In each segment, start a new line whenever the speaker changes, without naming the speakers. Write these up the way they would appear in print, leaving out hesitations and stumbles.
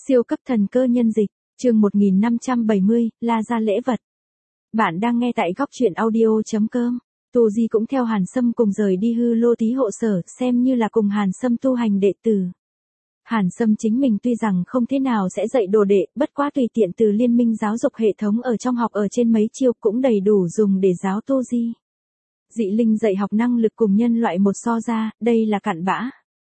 Siêu cấp thần cơ nhân dịch, chương 1570, La Gia lễ vật. Bạn đang nghe tại góc truyện audio.com. Tu Di cũng theo Hàn Sâm cùng rời đi Hư Lô Tí hộ sở, xem như là cùng Hàn Sâm tu hành đệ tử. Hàn Sâm chính mình tuy rằng không thế nào sẽ dạy đồ đệ, bất quá tùy tiện từ liên minh giáo dục hệ thống ở trong học ở trên mấy chiêu cũng đầy đủ dùng để giáo Tu Di. Dị linh dạy học năng lực cùng nhân loại một so ra, đây là cặn bã.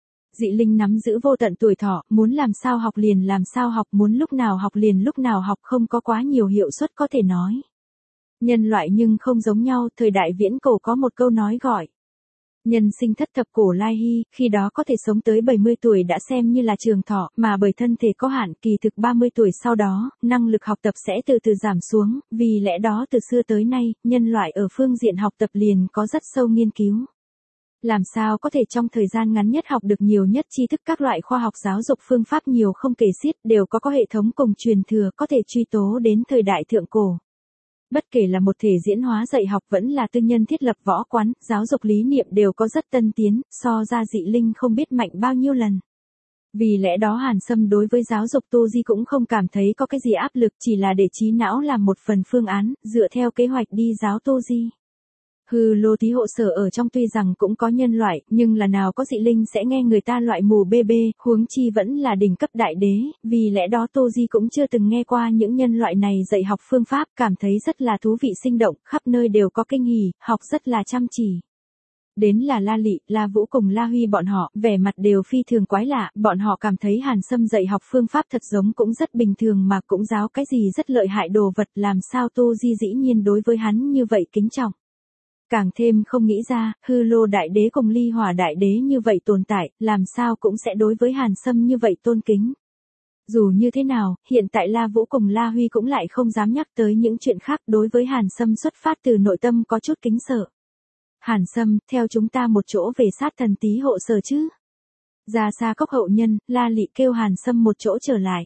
Dị linh nắm giữ vô tận tuổi thọ, muốn làm sao học liền làm sao học, muốn lúc nào học liền lúc nào học, không có quá nhiều hiệu suất có thể nói. Nhân loại nhưng không giống nhau, thời đại viễn cổ có một câu nói gọi. Nhân sinh thất thập cổ lai hy, khi đó có thể sống tới 70 tuổi đã xem như là trường thọ, mà bởi thân thể có hạn, kỳ thực 30 tuổi sau đó, năng lực học tập sẽ từ từ giảm xuống, vì lẽ đó từ xưa tới nay, nhân loại ở phương diện học tập liền có rất sâu nghiên cứu. Làm sao có thể trong thời gian ngắn nhất học được nhiều nhất tri thức, các loại khoa học giáo dục phương pháp nhiều không kể xiết, đều có hệ thống cùng truyền thừa, có thể truy tố đến thời đại thượng cổ. Bất kể là một thể diễn hóa dạy học vẫn là tư nhân thiết lập võ quán, giáo dục lý niệm đều có rất tân tiến, so ra dị linh không biết mạnh bao nhiêu lần. Vì lẽ đó Hàn Sâm đối với giáo dục Tu Di cũng không cảm thấy có cái gì áp lực, chỉ là để trí não làm một phần phương án, dựa theo kế hoạch đi giáo Tu Di. Hư Lô Tí hộ sở ở trong tuy rằng cũng có nhân loại, nhưng là nào có dị linh sẽ nghe người ta loại mù bê bê, huống chi vẫn là đỉnh cấp đại đế, vì lẽ đó Tu Di cũng chưa từng nghe qua những nhân loại này dạy học phương pháp, cảm thấy rất là thú vị sinh động, khắp nơi đều có kinh hỉ, học rất là chăm chỉ. Đến là La Lị, La Vũ cùng La Huy bọn họ, vẻ mặt đều phi thường quái lạ, bọn họ cảm thấy Hàn Sâm dạy học phương pháp thật giống cũng rất bình thường mà cũng giáo cái gì rất lợi hại đồ vật, làm sao Tu Di dĩ nhiên đối với hắn như vậy kính trọng. Càng thêm không nghĩ ra, Hư Lô Đại Đế cùng Ly Hỏa Đại Đế như vậy tồn tại, làm sao cũng sẽ đối với Hàn Sâm như vậy tôn kính. Dù như thế nào, hiện tại La Vũ cùng La Huy cũng lại không dám nhắc tới những chuyện khác, đối với Hàn Sâm xuất phát từ nội tâm có chút kính sợ. Hàn Sâm, theo chúng ta một chỗ về sát thần Tí hộ sở chứ. Ra xa cốc hậu nhân, La Lị kêu Hàn Sâm một chỗ trở lại.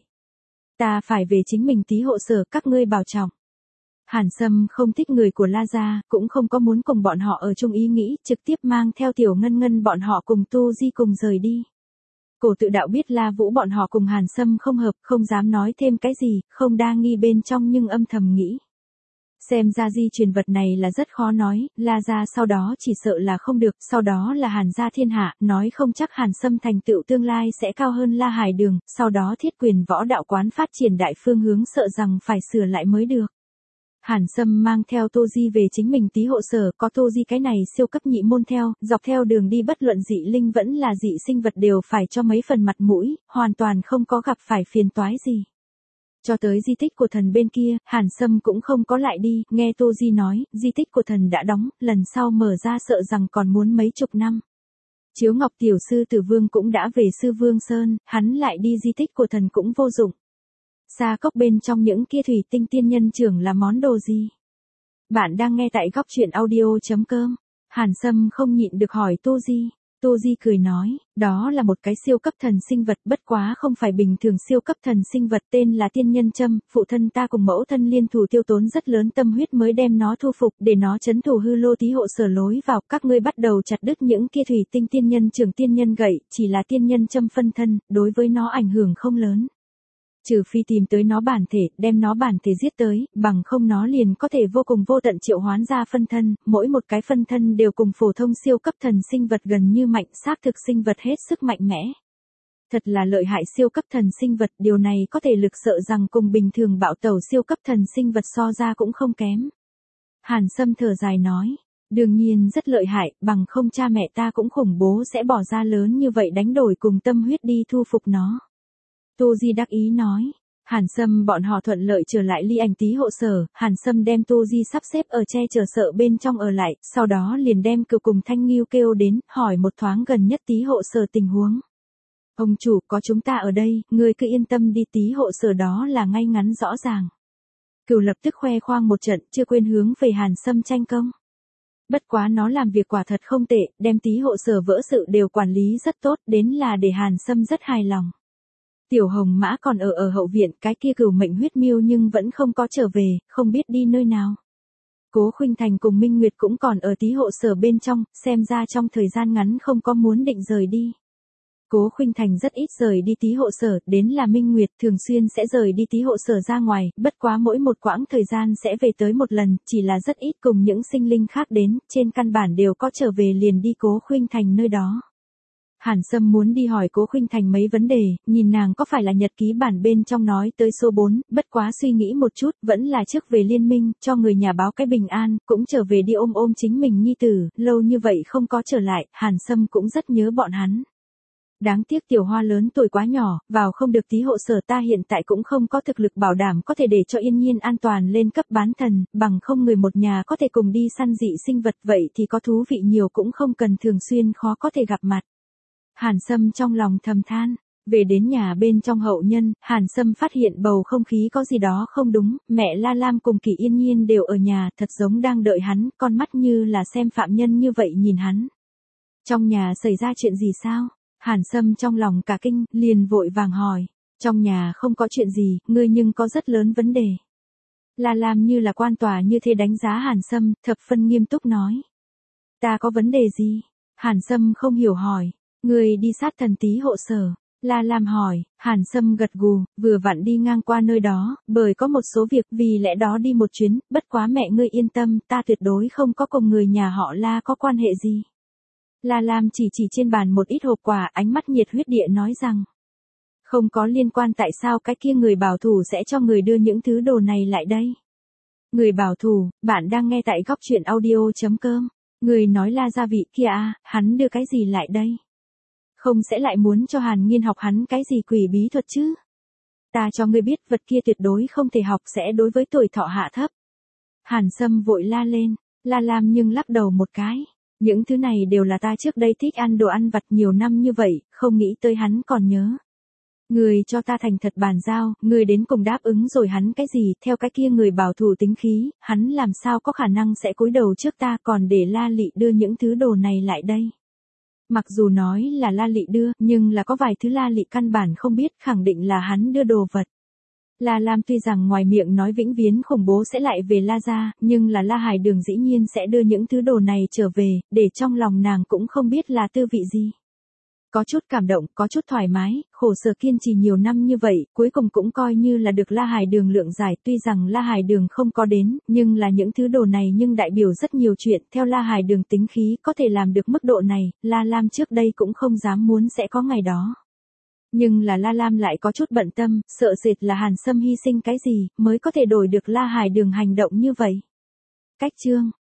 Ta phải về chính mình Tí hộ sở, các ngươi bảo trọng. Hàn Sâm không thích người của La Gia, cũng không có muốn cùng bọn họ ở chung ý nghĩ, trực tiếp mang theo Tiểu Ngân Ngân bọn họ cùng Tu Di cùng rời đi. Cổ Tự Đạo biết La Vũ bọn họ cùng Hàn Sâm không hợp, không dám nói thêm cái gì, không đa nghi bên trong nhưng âm thầm nghĩ. Xem ra di truyền vật này là rất khó nói, La Gia sau đó chỉ sợ là không được, sau đó là Hàn Gia thiên hạ, nói không chắc Hàn Sâm thành tựu tương lai sẽ cao hơn La Hải Đường, sau đó thiết quyền võ đạo quán phát triển đại phương hướng sợ rằng phải sửa lại mới được. Hàn Sâm mang theo Tu Di về chính mình Tí hộ sở, có Tu Di cái này siêu cấp nhị môn theo, dọc theo đường đi bất luận dị linh vẫn là dị sinh vật đều phải cho mấy phần mặt mũi, hoàn toàn không có gặp phải phiền toái gì. Cho tới di tích của thần bên kia, Hàn Sâm cũng không có lại đi, nghe Tu Di nói, di tích của thần đã đóng, lần sau mở ra sợ rằng còn muốn mấy chục năm. Chiếu Ngọc Tiểu Sư Tử Vương cũng đã về Sư Vương Sơn, hắn lại đi di tích của thần cũng vô dụng. Sa cốc bên trong những kia thủy tinh tiên nhân trưởng là món đồ gì? Bạn đang nghe tại góc truyện audio.com. Hàn Sâm không nhịn được hỏi Tu Di. Tu Di cười nói, đó là một cái siêu cấp thần sinh vật, bất quá không phải bình thường siêu cấp thần sinh vật, tên là tiên nhân châm, phụ thân ta cùng mẫu thân liên thủ tiêu tốn rất lớn tâm huyết mới đem nó thu phục, để nó trấn thủ Hư Lô Tí hộ sở lối vào, các ngươi bắt đầu chặt đứt những kia thủy tinh tiên nhân trưởng tiên nhân gậy, chỉ là tiên nhân châm phân thân, đối với nó ảnh hưởng không lớn. Trừ phi tìm tới nó bản thể, đem nó bản thể giết tới, bằng không nó liền có thể vô cùng vô tận triệu hoán ra phân thân, mỗi một cái phân thân đều cùng phổ thông siêu cấp thần sinh vật gần như mạnh, xác thực sinh vật hết sức mạnh mẽ. Thật là lợi hại siêu cấp thần sinh vật, điều này có thể lực sợ rằng cùng bình thường bạo tẩu siêu cấp thần sinh vật so ra cũng không kém. Hàn Sâm thở dài nói, đương nhiên rất lợi hại, bằng không cha mẹ ta cũng khủng bố sẽ bỏ ra lớn như vậy đánh đổi cùng tâm huyết đi thu phục nó. Tu Di đắc ý nói, Hàn Sâm bọn họ thuận lợi trở lại Ly Ảnh Tí hộ sở, Hàn Sâm đem Tu Di sắp xếp ở che chở sợ bên trong ở lại, sau đó liền đem Cừu cùng Thanh Ngưu kêu đến, hỏi một thoáng gần nhất Tí hộ sở tình huống. Ông chủ, có chúng ta ở đây, ngươi cứ yên tâm đi, Tí hộ sở đó là ngay ngắn rõ ràng. Cừu lập tức khoe khoang một trận, chưa quên hướng về Hàn Sâm tranh công. Bất quá nó làm việc quả thật không tệ, đem Tí hộ sở vỡ sự đều quản lý rất tốt, đến là để Hàn Sâm rất hài lòng. Tiểu Hồng Mã còn ở hậu viện, cái kia Cửu mệnh huyết miêu nhưng vẫn không có trở về, không biết đi nơi nào. Cố Khuynh Thành cùng Minh Nguyệt cũng còn ở Tí hộ sở bên trong, xem ra trong thời gian ngắn không có muốn định rời đi. Cố Khuynh Thành rất ít rời đi tí hộ sở, đến là Minh Nguyệt thường xuyên sẽ rời đi tí hộ sở ra ngoài, bất quá mỗi một quãng thời gian sẽ về tới một lần, chỉ là rất ít cùng những sinh linh khác đến, trên căn bản đều có trở về liền đi Cố Khuynh Thành nơi đó. Hàn Sâm muốn đi hỏi Cố Khuynh Thành mấy vấn đề, nhìn nàng có phải là nhật ký bản bên trong nói tới số 4, bất quá suy nghĩ một chút, vẫn là trước về liên minh, cho người nhà báo cái bình an, cũng trở về đi ôm ôm chính mình nhi tử, lâu như vậy không có trở lại, Hàn Sâm cũng rất nhớ bọn hắn. Đáng tiếc Tiểu Hoa lớn tuổi quá nhỏ, vào không được tí hộ sở, ta hiện tại cũng không có thực lực bảo đảm có thể để cho Yên Nhiên an toàn lên cấp bán thần, bằng không người một nhà có thể cùng đi săn dị sinh vật, vậy thì có thú vị nhiều, cũng không cần thường xuyên khó có thể gặp mặt. Hàn Sâm trong lòng thầm than. Về đến nhà bên trong hậu nhân, Hàn Sâm phát hiện bầu không khí có gì đó không đúng, mẹ La Lam cùng Kỷ Yên Nhiên đều ở nhà, thật giống đang đợi hắn, con mắt như là xem phạm nhân như vậy nhìn hắn. Trong nhà xảy ra chuyện gì sao? Hàn Sâm trong lòng cả kinh, liền vội vàng hỏi. Trong nhà không có chuyện gì, ngươi nhưng có rất lớn vấn đề. La Lam như là quan tòa như thế đánh giá Hàn Sâm, thập phân nghiêm túc nói. Ta có vấn đề gì? Hàn Sâm không hiểu hỏi. Ngươi đi sát thần tí hộ sở. La Lam hỏi, Hàn Sâm gật gù, vừa vặn đi ngang qua nơi đó, bởi có một số việc vì lẽ đó đi một chuyến, bất quá mẹ ngươi yên tâm, ta tuyệt đối không có cùng người nhà họ La có quan hệ gì. La Lam chỉ trên bàn một ít hộp quà, ánh mắt nhiệt huyết địa nói rằng, không có liên quan, tại sao cái kia người bảo thủ sẽ cho người đưa những thứ đồ này lại đây? Người bảo thủ, bạn đang nghe tại góc truyện audio.com, người nói La gia vị kia à, hắn đưa cái gì lại đây? Không sẽ lại muốn cho Hàn Nghiên học hắn cái gì quỷ bí thuật chứ? Ta cho ngươi biết vật kia tuyệt đối không thể học, sẽ đối với tuổi thọ hạ thấp. Hàn Sâm vội la lên, La Lam nhưng lắc đầu một cái. Những thứ này đều là ta trước đây thích ăn đồ ăn vặt nhiều năm như vậy, không nghĩ tới hắn còn nhớ. Người cho ta thành thật bàn giao, người đến cùng đáp ứng rồi hắn cái gì, theo cái kia người bảo thủ tính khí, hắn làm sao có khả năng sẽ cúi đầu trước ta, còn để La Lị đưa những thứ đồ này lại đây. Mặc dù nói là La Lị đưa, nhưng là có vài thứ La Lị căn bản không biết, khẳng định là hắn đưa đồ vật. La Lam tuy rằng ngoài miệng nói vĩnh viễn khủng bố sẽ lại về La gia, nhưng là La Hải Đường dĩ nhiên sẽ đưa những thứ đồ này trở về, để trong lòng nàng cũng không biết là tư vị gì. Có chút cảm động, có chút thoải mái, khổ sở kiên trì nhiều năm như vậy, cuối cùng cũng coi như là được La Hải Đường lượng giải, tuy rằng La Hải Đường không có đến, nhưng là những thứ đồ này nhưng đại biểu rất nhiều chuyện, theo La Hải Đường tính khí có thể làm được mức độ này, La Lam trước đây cũng không dám muốn sẽ có ngày đó. Nhưng là La Lam lại có chút bận tâm, sợ sệt là Hàn Sâm hy sinh cái gì, mới có thể đổi được La Hải Đường hành động như vậy. Cách chương